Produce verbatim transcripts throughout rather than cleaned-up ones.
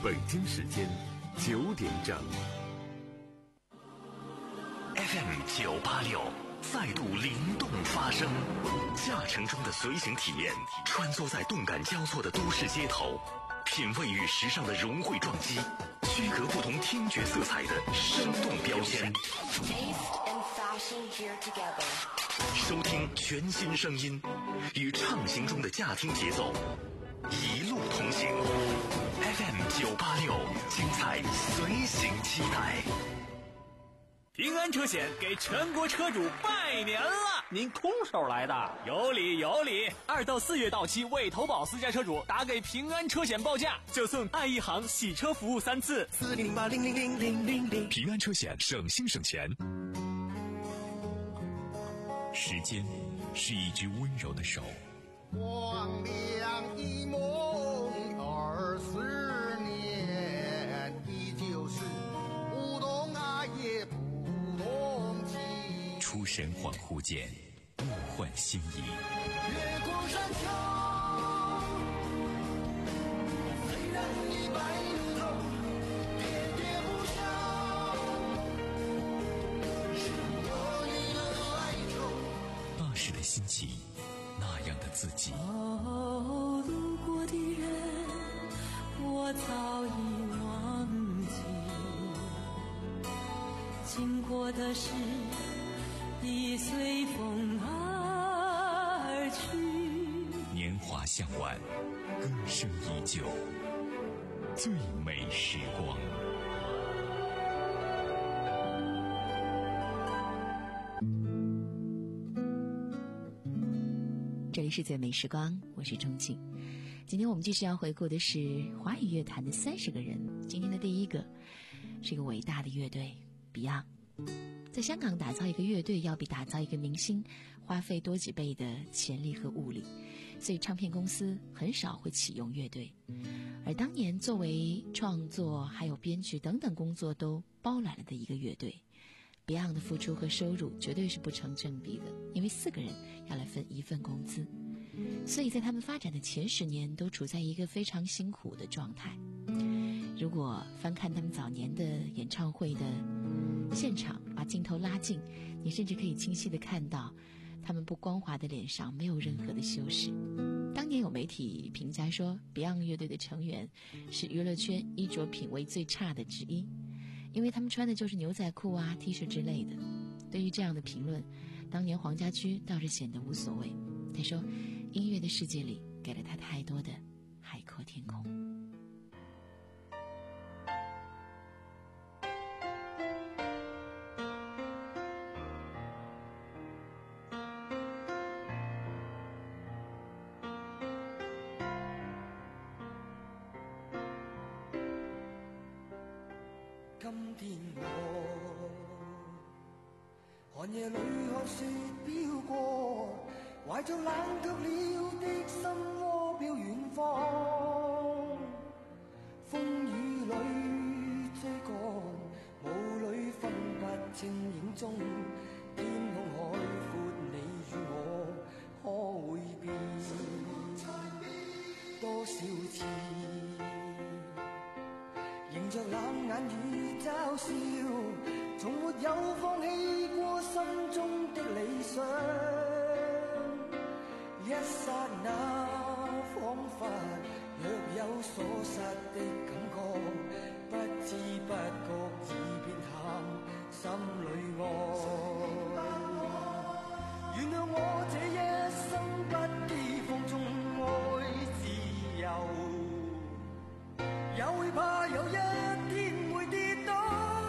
北京时间九点整。 F M 九八六再度灵动发声，驾乘中的随行体验，穿梭在动感交错的都市街头，品味与时尚的融汇撞击，区隔不同听觉色彩的生动标签。收听全新声音，与畅行中的驾听节奏，一路同行。F M 九八六，精彩随行期待。 平安车险给全国车主拜年了！ 您空手来的？ 有理有理！二到四月到期未投保私家车主，打给平安车险报价，就送爱一行洗车服务三次。 四零八零零零零零零，平安车险省心省钱。时间是一只温柔的手， 光亮一梦二十年，依旧是不懂爱也不懂情。 出神恍惚间，物换星移。 月光山丘，虽然已白了头，喋喋不休，是我你的哀愁。 那时的心情，那样的自己。 哦，路过的人，我早已忘记，经过的事已随风而去。 年华向晚，歌声依旧，最美时光。 这里是最美时光，我是钟静。今天我们继续要回顾的是华语乐坛的三十个人。今天的第一个是一个伟大的乐队 Beyond。 在香港打造一个乐队要比打造一个明星花费多几倍的钱力和物力，所以唱片公司很少会启用乐队。而当年作为创作还有编曲等等工作都包揽了的一个乐队， Beyond 的付出和收入绝对是不成正比的，因为四个人要来分一份工资，所以在他们发展的前十年都处在一个非常辛苦的状态。如果翻看他们早年的演唱会的现场，把镜头拉近，你甚至可以清晰地看到他们不光滑的脸上没有任何的修饰。当年有媒体评价说 Beyond 乐队的成员是娱乐圈衣着品味最差的之一，因为他们穿的就是牛仔裤啊 T 恤之类的。对于这样的评论，当年黄家驹倒是显得无所谓，他说音乐的世界里给了他太多的海阔天空。 今天我寒夜里看雪飄過，懷着冷卻了的心窩飄遠方。風雨裏追趕，霧裏分不清影蹤，天空海闊，你與我可會變多少次？迎着冷眼與嘲笑，從沒有放棄過心中的理想。一剎那彷彿若有所失的感覺，不知不覺已變淡，心裏愛。原諒我這一生不羈放縱愛自由，也會怕有一天會跌倒，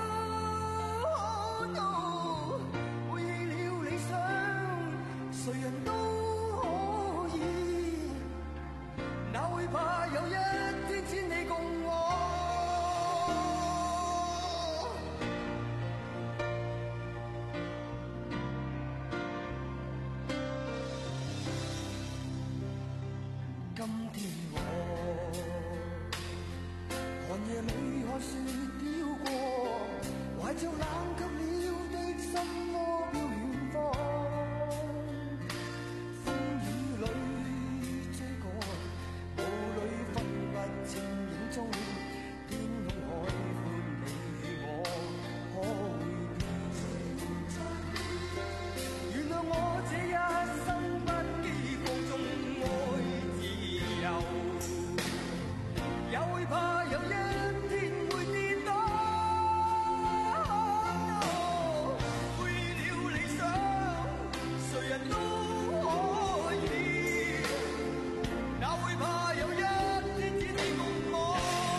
哦，背棄了理想，誰人都可以，哪會怕有一天只你共我。今天我寒夜裏看雪飄過，懷着冷卻了的心窩飄遠方。風雨裏追趕，霧裏分不清影蹤，天会怕有一天會跌倒。背了理想，誰人都可以，哪會怕有一天只你共我。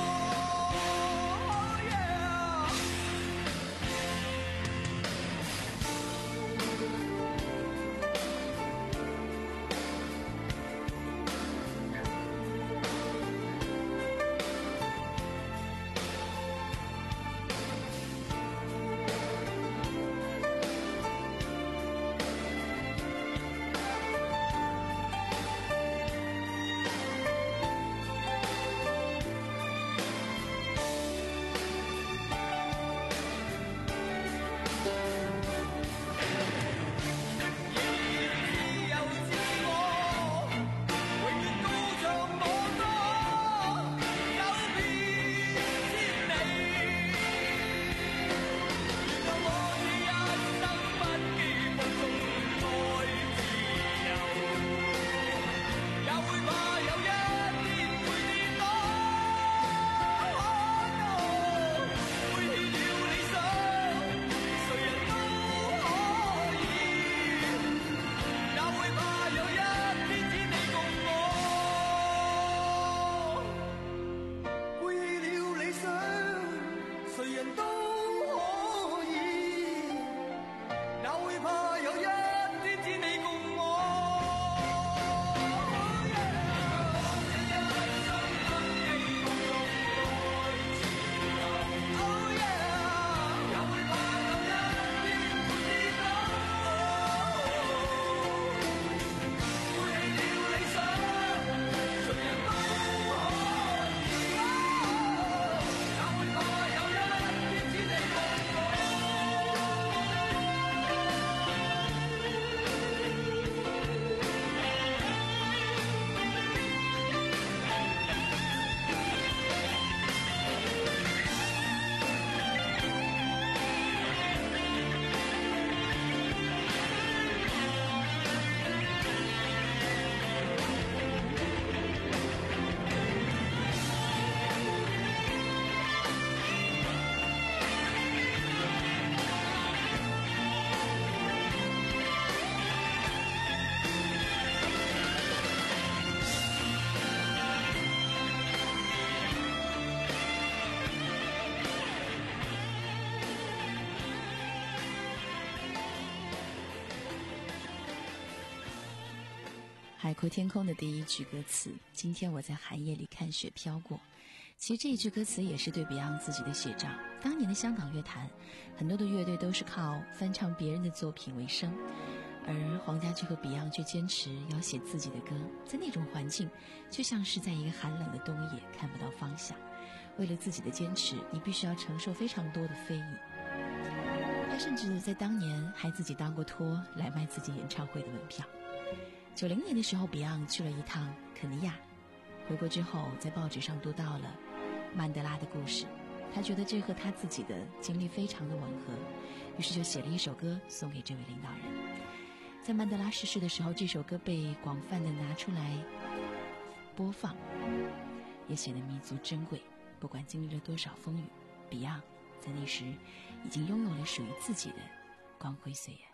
海阔天空的第一句歌词，今天我在寒夜里看雪飘过。其实这一句歌词也是对 Beyond 自己的写照。当年的香港乐坛，很多的乐队都是靠翻唱别人的作品为生，而黄家驹和 Beyond 却坚持要写自己的歌。在那种环境，就像是在一个寒冷的冬夜，看不到方向。为了自己的坚持，你必须要承受非常多的非议。他甚至在当年还自己当过托来卖自己演唱会的门票。九零年的时候 Beyond 去了一趟肯尼亚，回国之后在报纸上读到了曼德拉的故事，他觉得这和他自己的经历非常的吻合，于是就写了一首歌送给这位领导人。在曼德拉逝世的时候，这首歌被广泛的拿出来播放，也显得弥足珍贵。不管经历了多少风雨， Beyond 在那时已经拥有了属于自己的光辉岁月。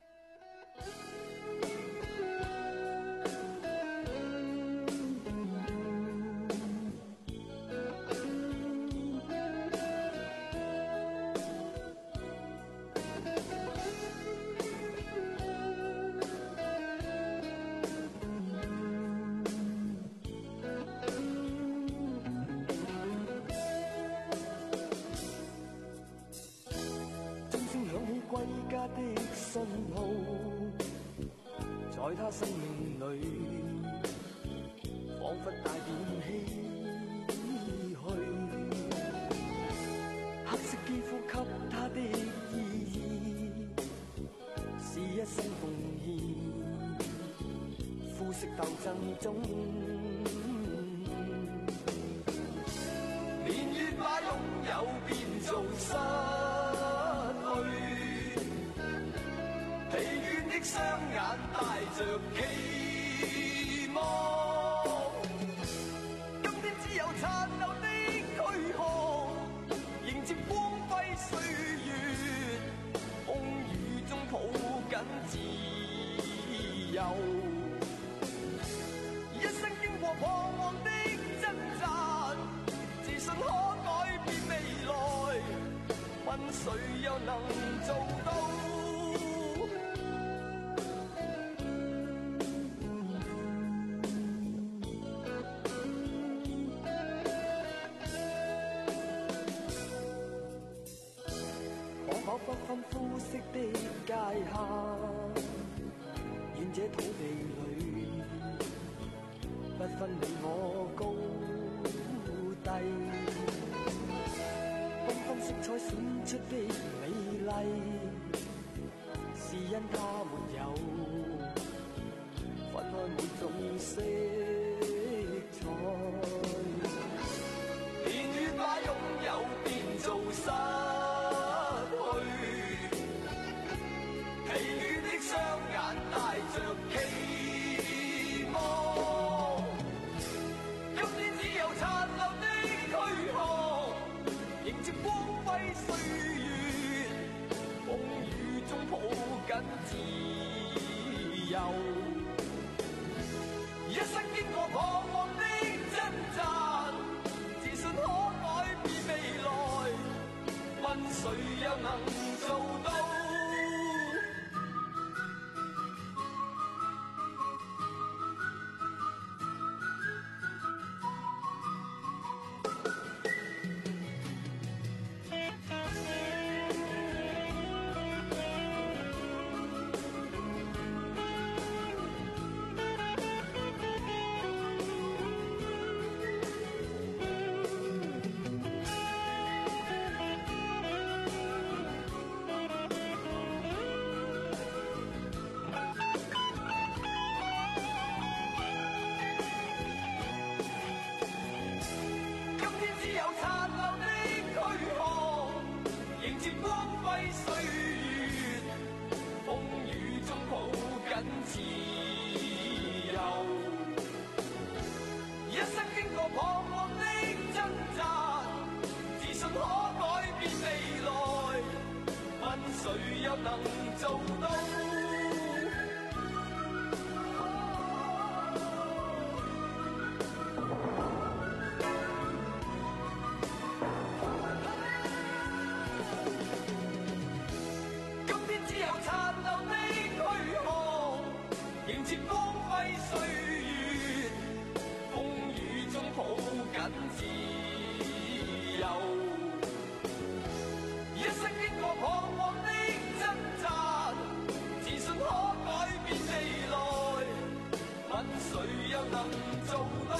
的信號，在他生命裏，彷彿帶點唏噓。黑色肌膚給他的意義，是一生奉獻，膚色鬥爭中，年月把擁有變做失去。疲倦的雙眼帶着期望，今天只有殘留的问谁又能做到？可否不分膚色的界限，願這土地裏不分你我高低，繽紛色彩閃出的美麗，是因它沒有分開每種色彩，年月把擁有變做失去，疲倦的雙眼帶着期望，今天只有殘留的軀殼，迎接光輝歲月，風雨中抱緊自由，一生經過彷徨的掙扎，自信可改變未來，問誰又能做到？誰又能做到？今天只有殘留的軀殼，迎接光輝歲月，風雨中抱緊自由，一生經過彷徨的掙扎，自信可改變未來，問誰又能做到？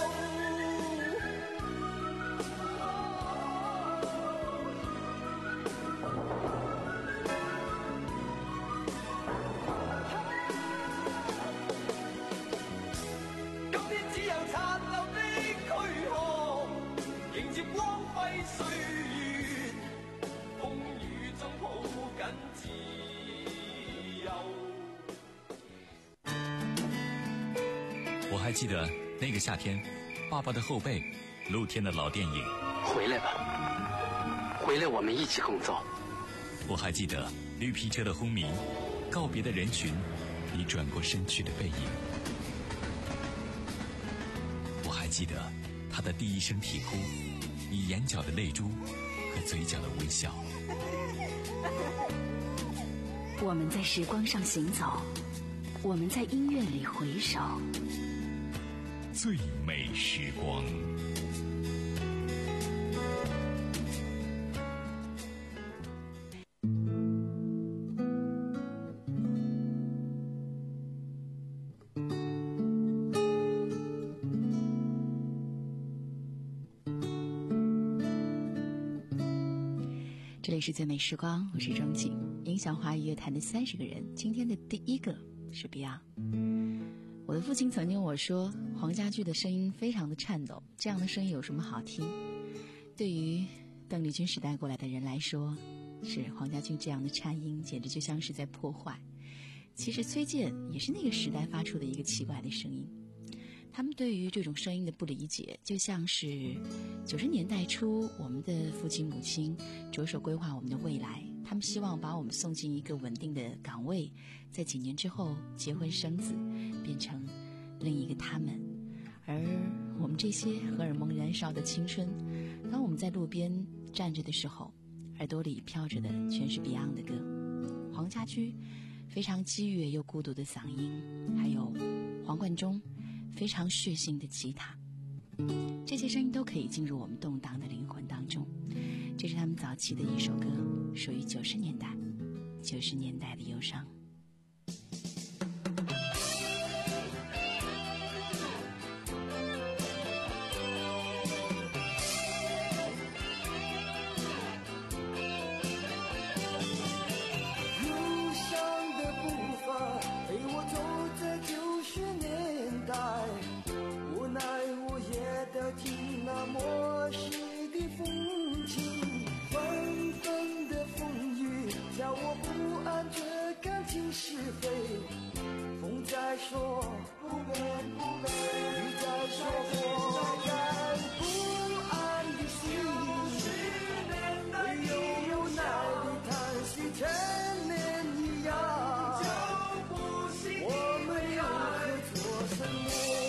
今天只有殘留的軀殼，迎接光輝歲月，風雨中抱緊自由。 我還記得那個夏天，爸爸的後背，露天的老電影。 回來吧，回來我們一起工作。 我還記得綠皮車的轟鳴，告別的人群，你轉過身去的背影。我還記得他的第一聲啼哭，你眼角的淚珠和嘴角的微笑。 我們在時光上行走，我們在音樂裡回首， 最美時光。 这里是最美时光，我是钟景。影响华语乐坛的三十个人，今天的第一个是 Beyond。我的父亲曾经我说，黄家驹的声音非常的颤抖，这样的声音有什么好听？对于邓丽君时代过来的人来说，是黄家驹这样的颤音，简直就像是在破坏。其实崔健也是那个时代发出的一个奇怪的声音。他们对于这种声音的不理解，就像是九十年代初我们的父亲母亲着手规划我们的未来，他们希望把我们送进一个稳定的岗位，在几年之后结婚生子，变成另一个他们。而我们这些荷尔蒙燃烧的青春，当我们在路边站着的时候， 耳朵里飘着的全是 Beyond 的歌。黄家驹非常激越又孤独的嗓音，还有黄贯中非常血腥的吉他，这些声音都可以进入我们动荡的灵魂当中。这是他们早期的一首歌，属于九十年代九十年代的忧伤。 听那末世的风情，纷纷的风雨叫我不安，却感情是非。风在说不变不变，雨在说活该不安的心，唯有无奈的叹息，千年一样，我们又可做什么？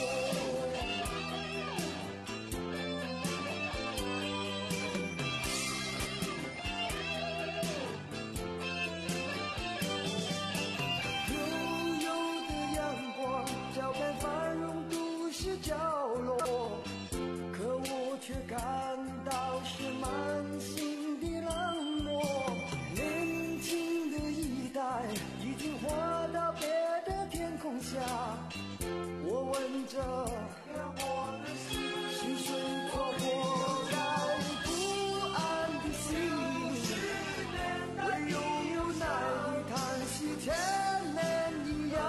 却感到是满心的冷漠，年轻的一代已经滑到别的天空下。我问着我的心，是谁错过该不安的心？唯有无奈的叹息，千年一样，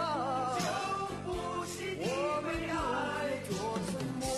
我们又会做什么？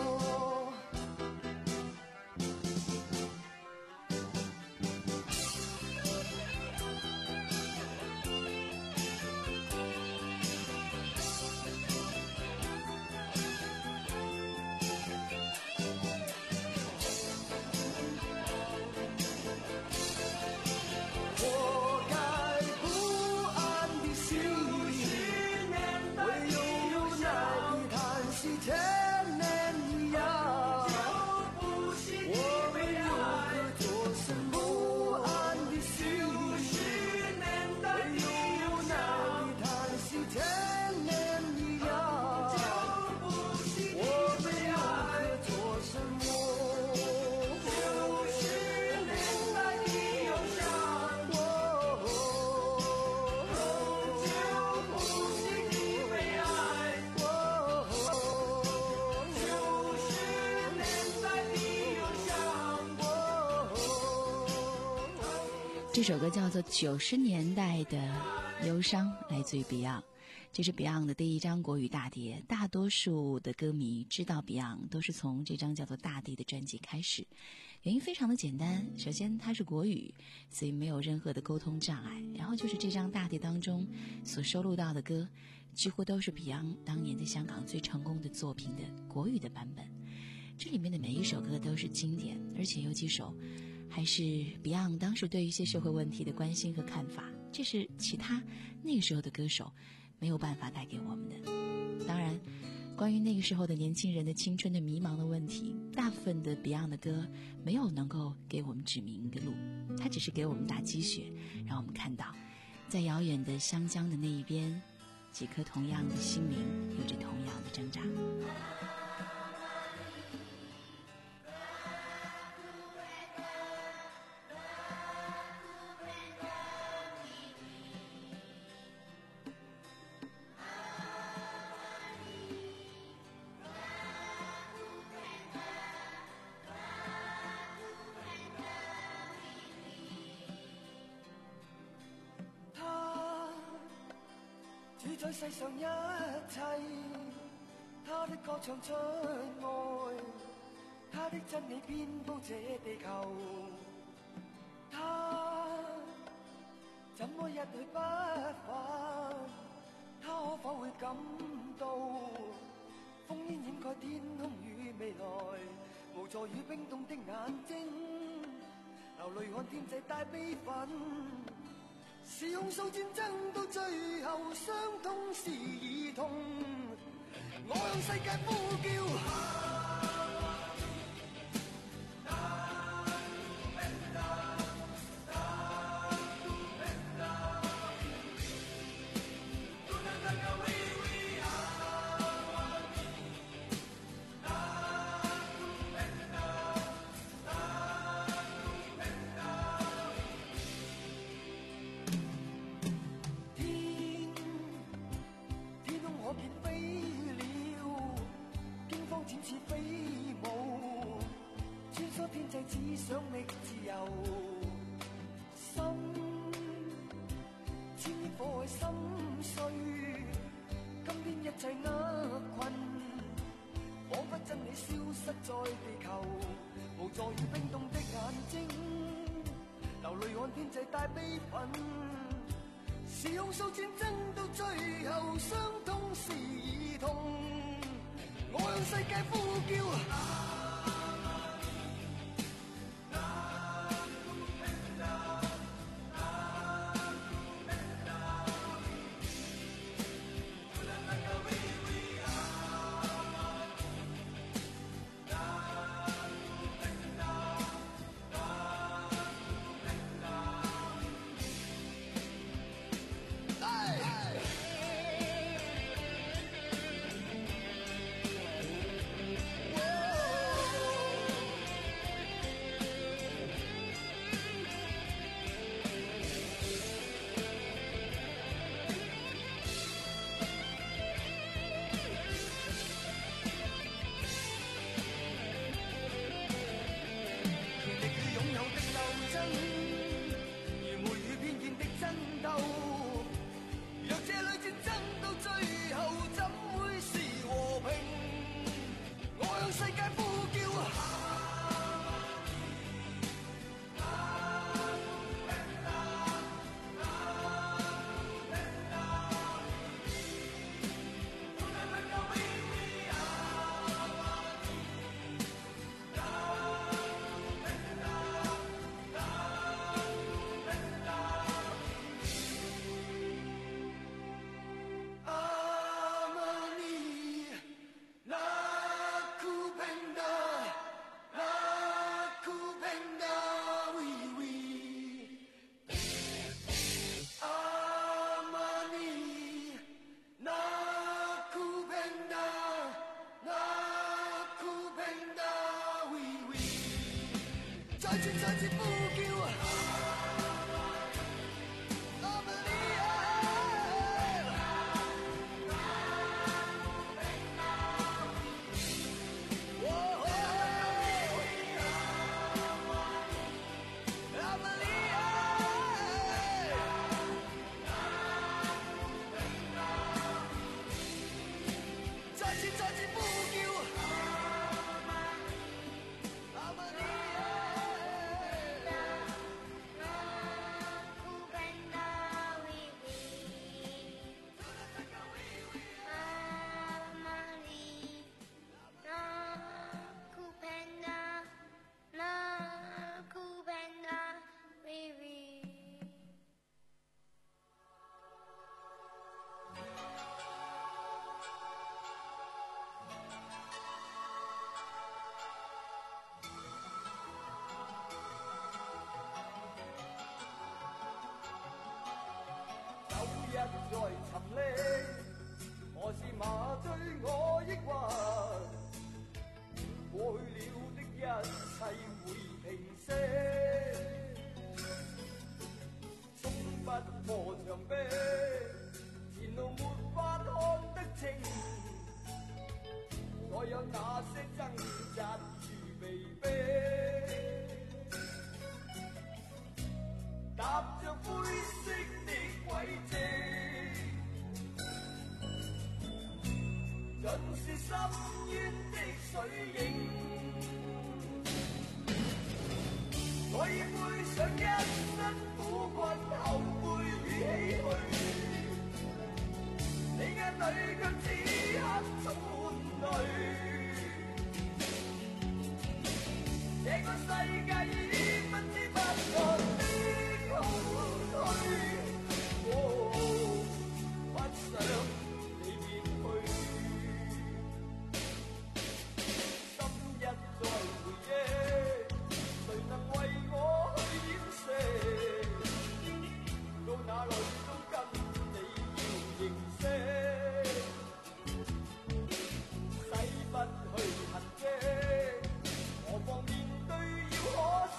这首歌叫做九十年代的忧伤，来自于 Beyond。 这是 Beyond 的第一张国语大碟，大多数的歌迷知道 Beyond 都是从这张叫做大地的专辑开始。原因非常的简单，首先它是国语，所以没有任何的沟通障碍，然后就是这张大碟当中所收录到的歌几乎都是 Beyond 当年在香港最成功的作品的国语的版本。这里面的每一首歌都是经典，而且有几首还是 Beyond 当时对一些社会问题的关心和看法，这是其他那个时候的歌手没有办法带给我们的。当然，关于那个时候的年轻人的青春的迷茫的问题，大部分的 Beyond 的歌没有能够给我们指明一个路，它只是给我们打鸡血，让我们看到在遥远的湘江的那一边，几颗同样的心灵有着同样的挣扎。 主宰世上一切，他的歌唱出愛，他的真理遍布這地球。他怎麼一去不返？他可否會感到烽煙掩蓋天空與未來，無助與冰凍的眼睛，流淚看天際帶悲憤。是控訴戰爭到最後，傷痛是兒童。我向世界呼叫。 自由，心千億顆心碎，今天一切厄困，彷彿真理消失在地球，無助與冰凍的眼睛，流淚看天際帶悲憤，是控訴戰爭到最後，傷痛是兒童，我向世界呼叫。 在沉溺，何時麻醉我抑鬱？過去了的一切會平息，衝不破牆壁，前路沒法看得清，再有那些掙扎與被逼，踏着灰色的軌跡。盡是深淵的水影，我已背上一身苦困、後悔與唏噓，你眼裏卻此刻充滿淚。這個世界已不知不覺的後退，哦，不想。到哪裏都跟你要認識，洗不去痕跡，何妨面對要可惜。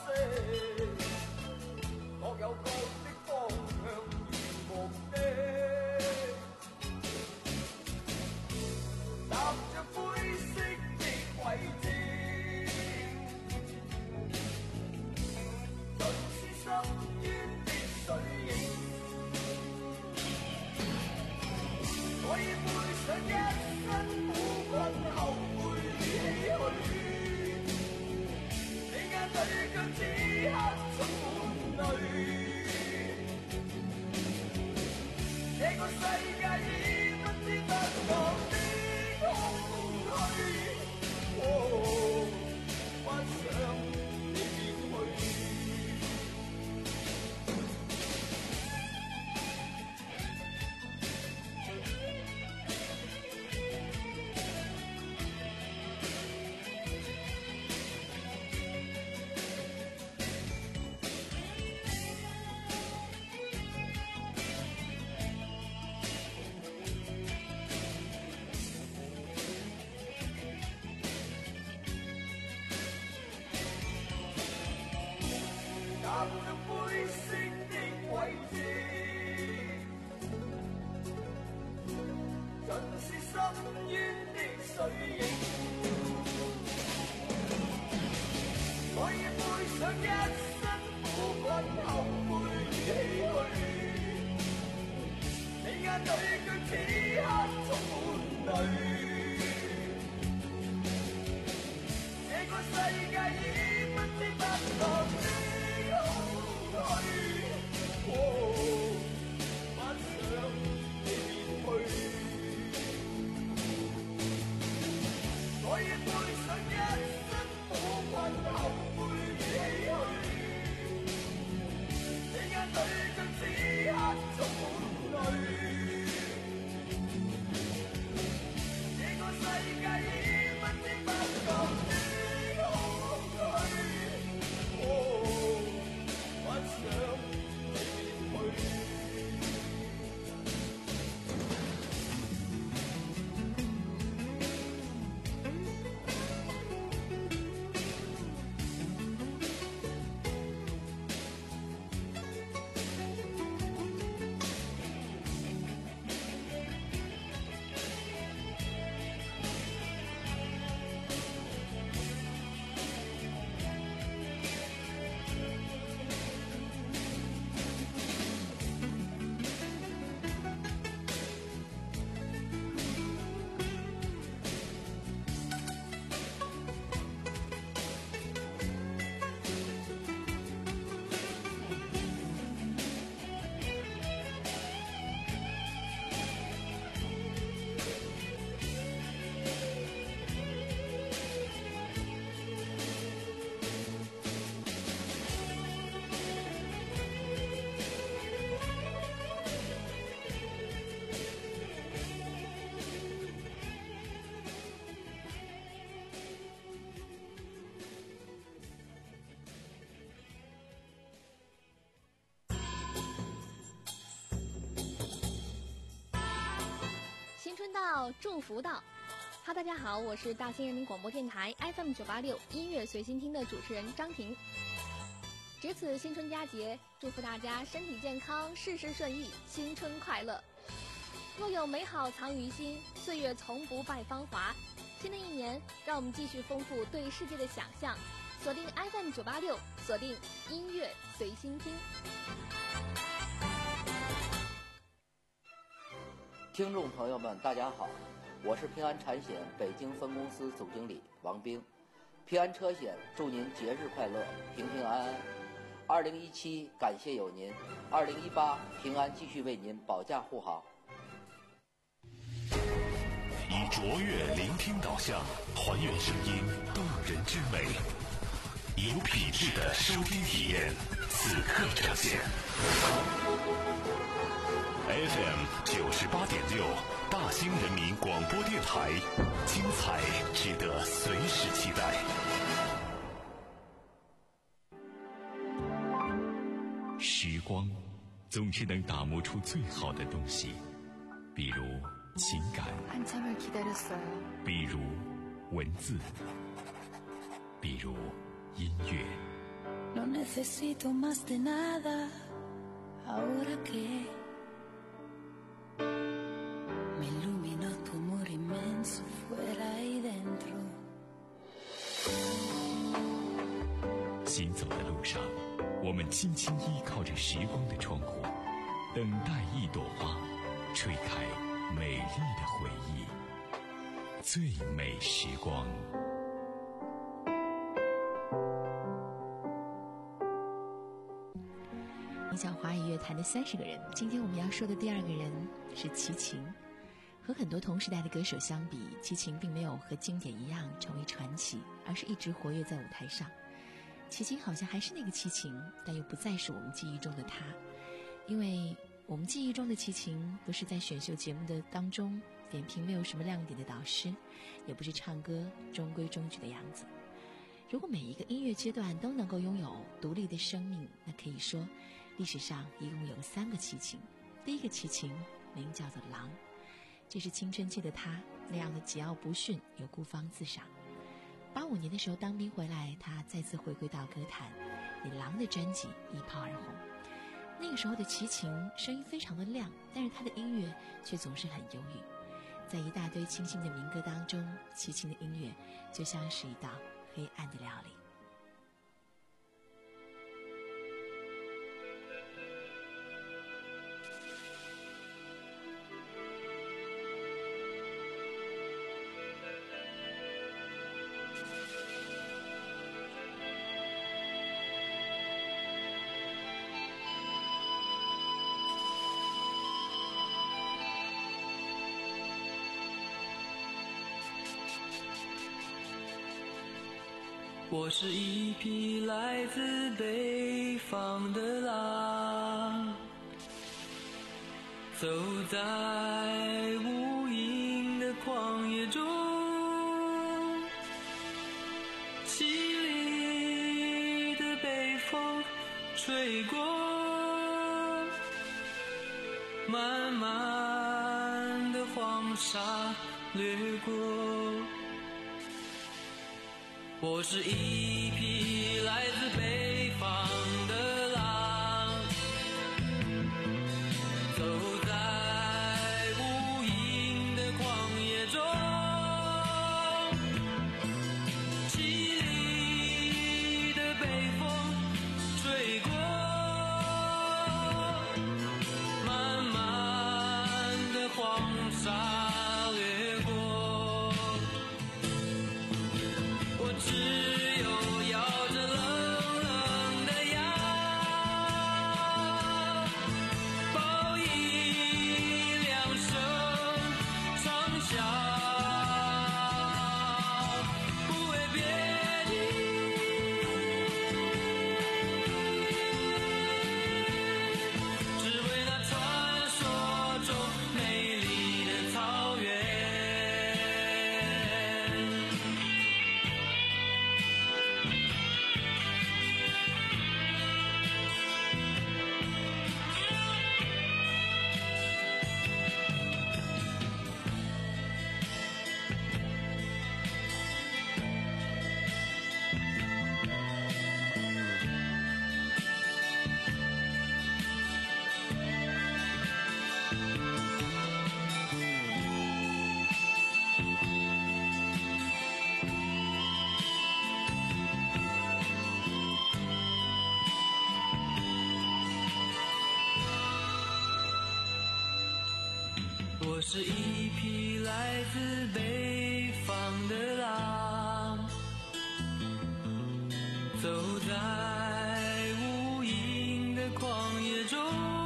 淵的水影，我已背上一身苦困後悔唏噓，你眼裏卻此刻充滿淚，這個世界已不知不覺的空虛，哦，不想你別去。踏着灰色的軌跡，盡是深淵的水影。我已背上一身苦困後悔與唏噓，你眼裏卻此刻充滿淚，這個世界已不知不覺的哦，不想你別去，我已背上一身苦困後悔與唏噓，你眼裏卻此刻充滿淚，這個世界已不知不覺的空虛，哦，不想新春到，祝福到。哈，大家好，我是大兴人民广播电台 F M 九八六音乐随心听的主持人张婷。值此新春佳节，祝福大家身体健康，事事顺意，新春快乐。若有美好藏于心，岁月从不败芳华。新的一年，让我们继续丰富对世界的想象，锁定 F M 九八六，锁定音乐随心听。 听众朋友们，大家好，我是平安产险北京分公司总经理王兵。平安车险祝您节日快乐，平平安安。二零一七感谢有您，二零一八平安继续为您保驾护航。 以卓越聆听导向，还原声音动人之美，有品质的收听体验，此刻呈现。F M 九十八点六，大兴人民广播电台，精彩值得随时期待。时光总是能打磨出最好的东西，比如情感，比如文字，比如音乐。 No necesito más de nada ahora que me iluminó tu amor inmenso fuera y dentro。 行走的路上， 我们轻轻依靠着时光的窗户，等待一朵花吹开美丽的回忆。最美时光。 你讲华语乐坛的三十个人，今天我们要说的第二个人是齐秦。和很多同时代的歌手相比，齐秦并没有和经典一样成为传奇，而是一直活跃在舞台上。齐秦好像还是那个齐秦，但又不再是我们记忆中的他，因为我们记忆中的齐秦不是在选秀节目的当中点评没有什么亮点的导师，也不是唱歌中规中矩的样子。如果每一个音乐阶段都能够拥有独立的生命，那可以说历史上一共有三个齐秦。第一个齐秦名叫做狼，这是青春期的他那样的桀骜不驯，又孤芳自赏。八五年的时候当兵回来，他再次回归到歌坛，以狼的专辑一炮而红。那个时候的齐秦声音非常的亮，但是他的音乐却总是很忧郁。在一大堆清新的民歌当中，齐秦的音乐就像是一道黑暗的料理。 我是一匹来自北方的狼，走在无垠的旷野中，凄厉的北风吹过，漫漫的黄沙掠过。我是一匹来自北方的狼，走在无垠的旷野中，凄厉的北风吹过，漫漫的黄沙掠过。只有咬着冷冷的牙，报以两声长啸，不为别的，只为那传说中美丽的草原。我是一匹来自北方的狼，走在无垠的旷野中，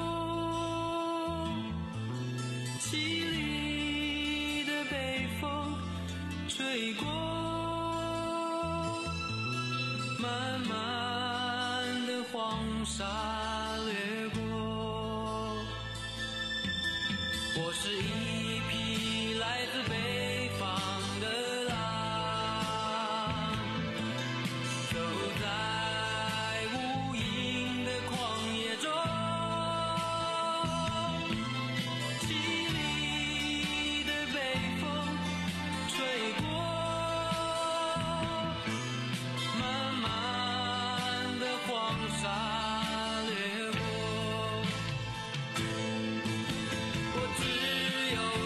凄厉的北风吹过，漫漫的黄沙掠过。我是一匹来自北方的狼，走在无垠的旷野中，凄厉的北风吹过，漫漫的黄沙掠过。我只有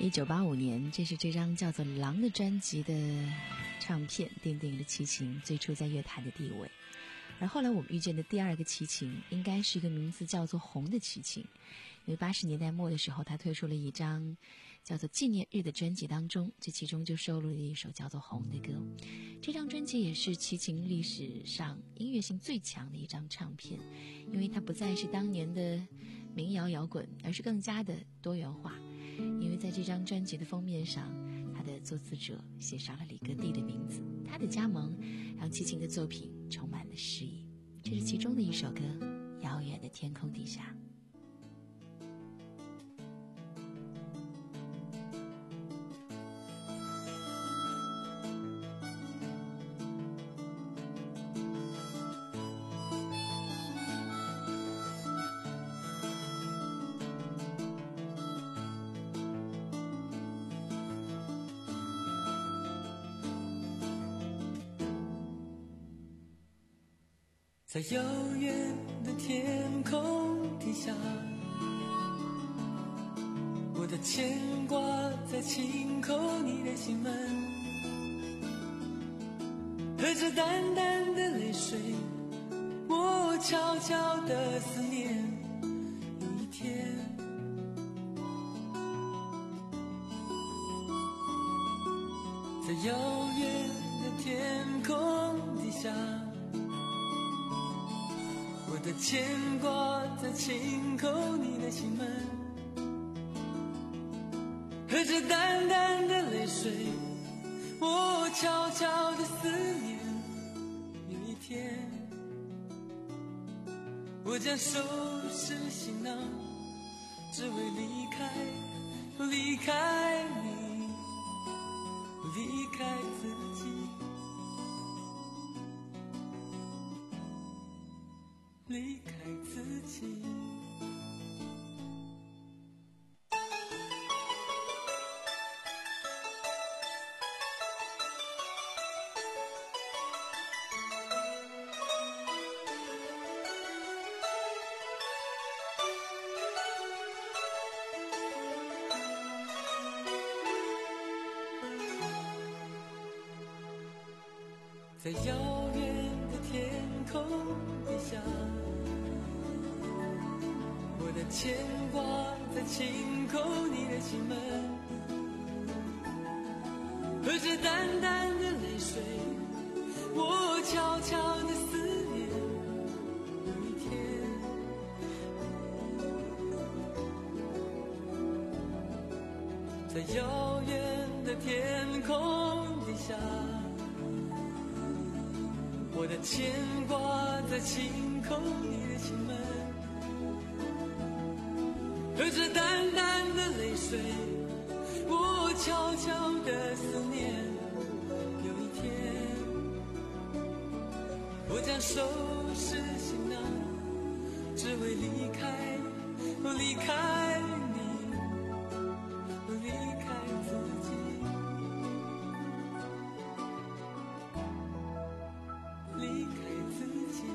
一九八五年，这是这张叫做《狼》的专辑的唱片奠定了齐秦最初在乐坛的地位。而后来我们遇见的第二个齐秦，应该是一个名字叫做红的齐秦，因为八十年代末的时候，他推出了一张叫做《纪念日》的专辑，当中这其中就收录了一首叫做《红》的歌。这张专辑也是齐秦历史上音乐性最强的一张唱片，因为它不再是当年的民谣摇滚，而是更加的多元化。因为在这张专辑的封面上，他的作词者写上了李格弟的名字，他的加盟让齐秦的作品充满了诗意。这是其中的一首歌《遥远的天空底下》。 在遥远的天空底下，我的牵挂在轻叩你的心门，和着淡淡的泪水，我悄悄地思念。有一天，在遥远的天空底下，我的牵挂在轻叩你的心门，和着淡淡的泪水，我悄悄地思念。有一天，我将收拾行囊，只为离开，离开你，离开自己，离开自己。在遥远的天空底下，我的牵挂在轻叩你的心门，和着淡淡的泪水，我悄悄地思念。有一天，在遥远的天空底下，我的牵挂在轻叩你的心门，和着淡淡的泪水，我悄悄地思念。有一天，我将收拾行囊，只为离开，离开你，离开自己。离开自己，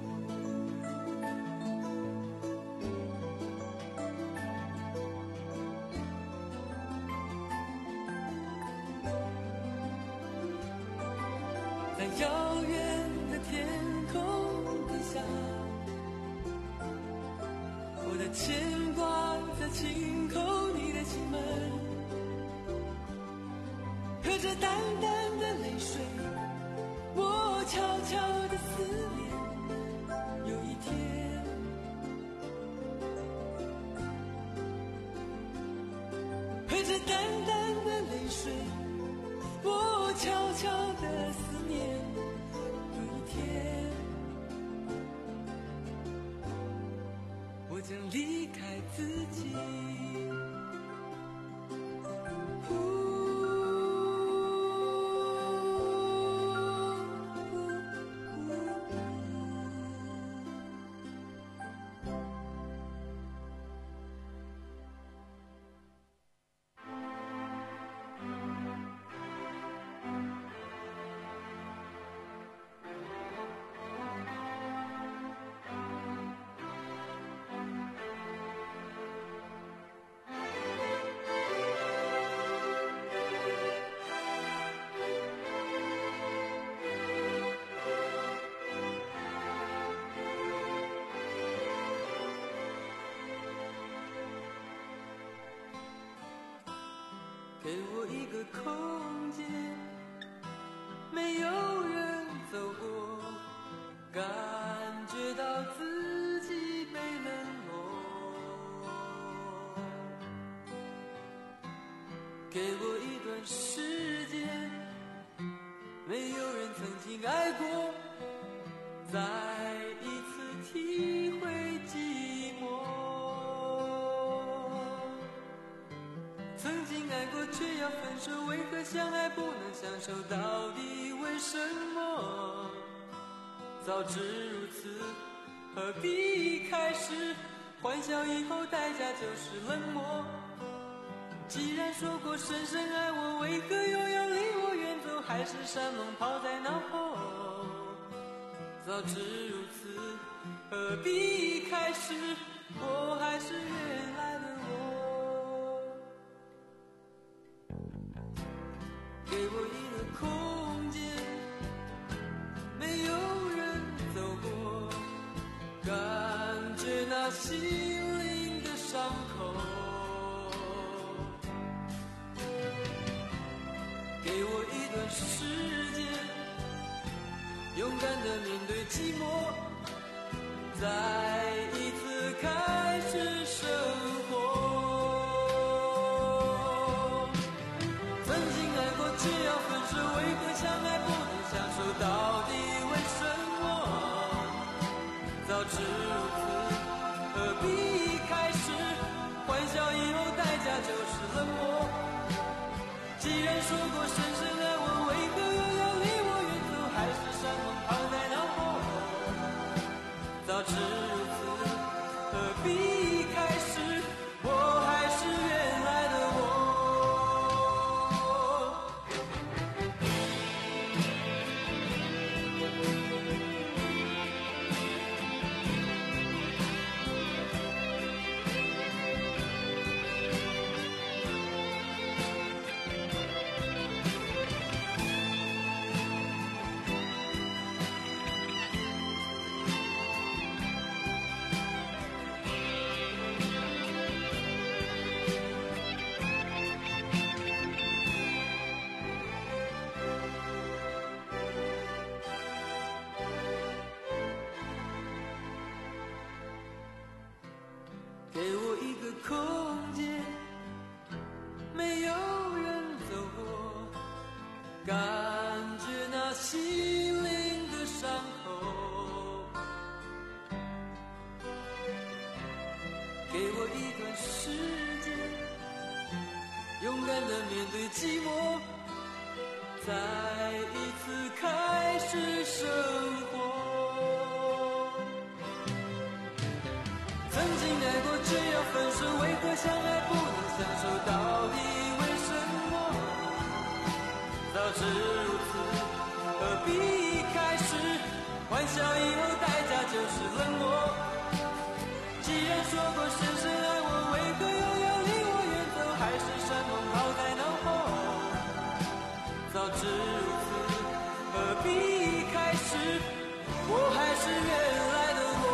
在遥远的天空底下，我的牵挂在轻叩你的心门，和着淡淡的泪水，我悄悄地思念。有一天，和着淡淡的泪水，我悄悄地思念。有一天，我将离开自己。 给我一个空间，没有人走过，感觉到自己被冷落。给我一段时间，没有人曾经爱过，再一次体会寂寞。曾经爱过却要分手，为何相爱不能相守？到底为什么？早知如此，何必一开始？欢笑以后代价就是冷漠。既然说过深深爱我，为何又要离我远走？海誓山盟抛在脑后。早知如此，何必一开始？我还是原来的我。给我一个空间，没有人走过，感觉那心灵的伤口。给我一段时间，勇敢地面对寂寞，再一次开始生活。曾经爱过却要分手，为何相爱不能相守？到底为什么？早知如此，何必一开始？欢笑以后代价就是冷漠。既然说过深深爱我，为何又要离我远走？海誓山盟抛在脑后。早知如此，何必一开始？我还是原来的我。给我一个空间，没有人走过，感觉那心灵的伤口。给我一段时间，勇敢地面对寂寞，再一次开始生活。曾经爱过却要分手，为何相爱不能相守？到底为什么？早知如此，何必一开始？欢笑以后代价就是冷漠。既然说过深深爱我，为何又要离我远走？海誓山盟抛在脑后。早知如此，何必一开始？我还是原来的我。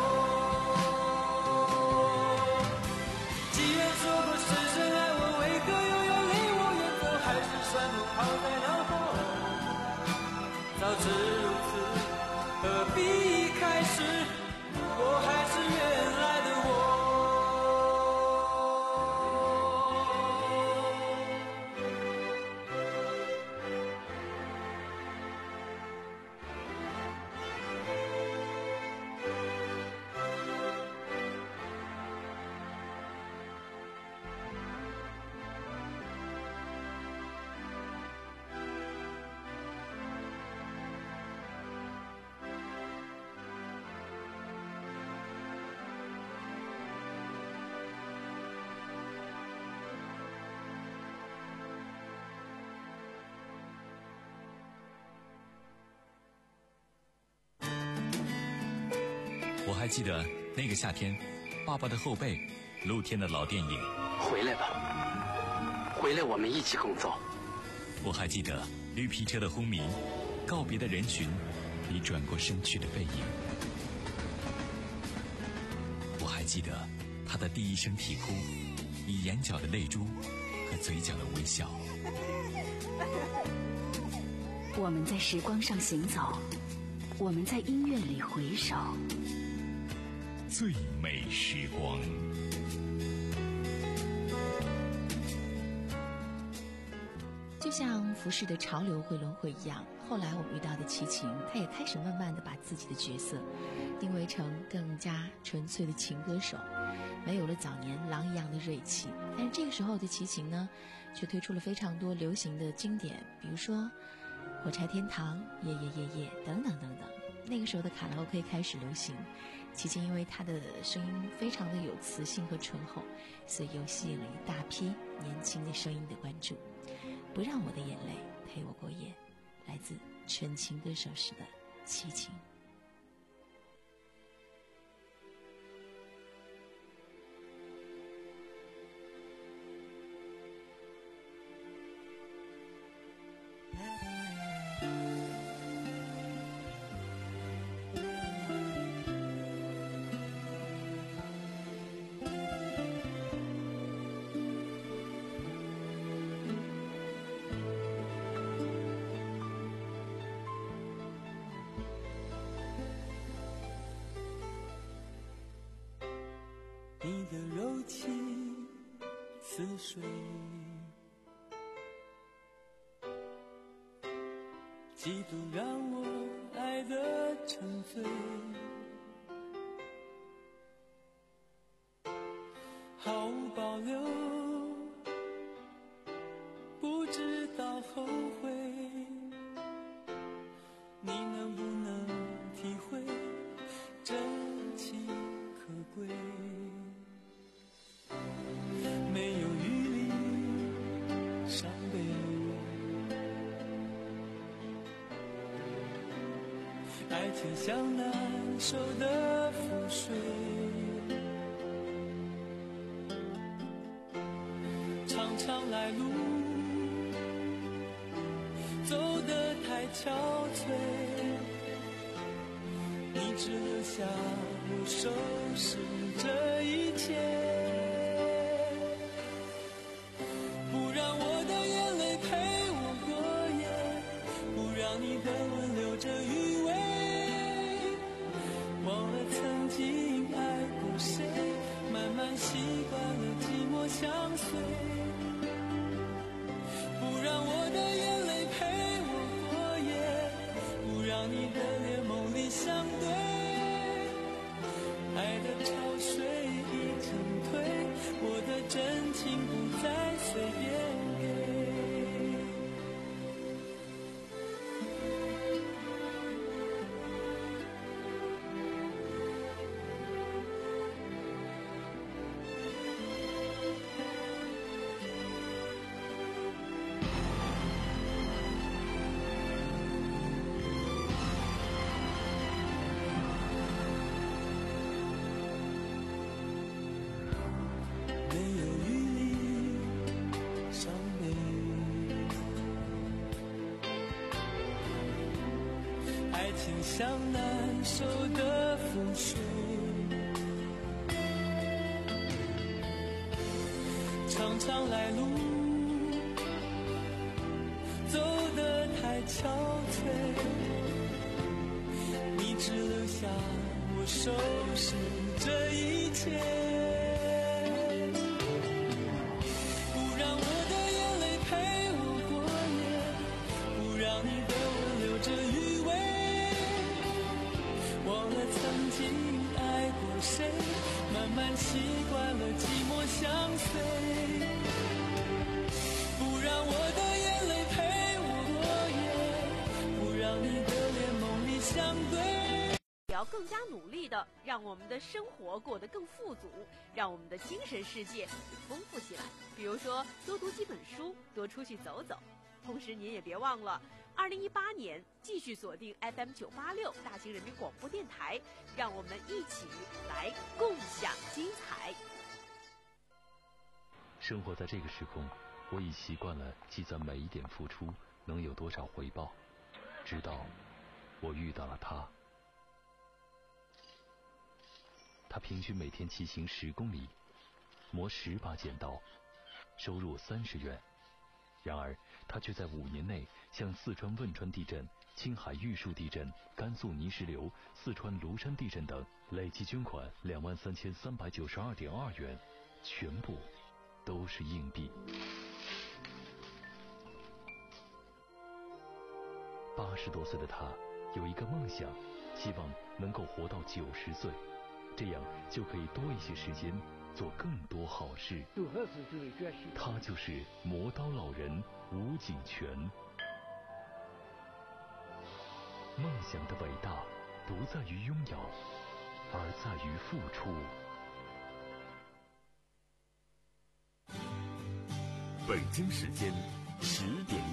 说过深深爱我，为何又要离我远走？海誓山盟抛在脑后。早知如此，何必一开始？我还是原来的我。 我还记得那个夏天，爸爸的后背，露天的老电影。 回来吧，回来，我们一起共奏。 我还记得绿皮车的轰鸣，告别的人群，你转过身去的背影。我还记得他的第一声啼哭，以眼角的泪珠和他嘴角的微笑。 我们在时光上行走，我们在音乐里回首， 最美时光。 就像服饰的潮流会轮回一样，后来我们遇到的齐秦，他也开始慢慢的把自己的角色定位成更加纯粹的情歌手，没有了早年狼一样的锐气。但是这个时候的齐秦呢，却推出了非常多流行的经典，比如说火柴天堂、夜夜夜夜等等等等。那个时候的卡拉 OK 开始流行，齐秦因为他的声音非常的有磁性和醇厚，所以又吸引了一大批年轻的声音的关注。不让我的眼泪陪我过夜，来自纯情歌手时的齐秦。 你的柔情似水，几度让我爱得沉醉，毫无保留，不知道后悔。你能不能体会真情可贵？没有余力伤悲，爱情像难收的覆水，长长来路走得太憔悴，你只留下我收拾这一切。你的吻留着余味，忘了曾经爱过谁，慢慢习惯了寂寞相随。不让我的眼泪陪我过夜，不让你的脸梦里相对，爱的潮水已成退，我的真情不再随便给。像难收的覆水，长长来路走得太憔悴，你只留下我收拾这一切。不让我的眼泪陪我过夜，不让你的吻留着余味，忘了曾经爱过谁，慢慢习惯了寂寞相随。不让我的眼泪陪我过夜，不让你的脸梦里相对。 要更加努力的让我们的生活过得更富足，让我们的精神世界丰富起来。比如说多读几本书，多出去走走。同时您也别忘了二零一八年继续锁定 F M 九八六大型人民广播电台，让我们一起来共享精彩。 生活在这个时空，我已习惯了计算每一点付出能有多少回报，直到我遇到了他。他平均每天骑行十公里，磨十把剪刀， 收入三十元。然而他却在五年内向四川汶川地震、青海玉树地震、甘肃泥石流、四川庐山地震等累计捐款两万三千三百九十二点二元，全部都是硬币。八十多岁的他有一个梦想，希望能够活到九十岁，这样就可以多一些时间做更多好事。他就是磨刀老人吴景全。梦想的伟大不在于拥有，而在于付出。 北京时间十点。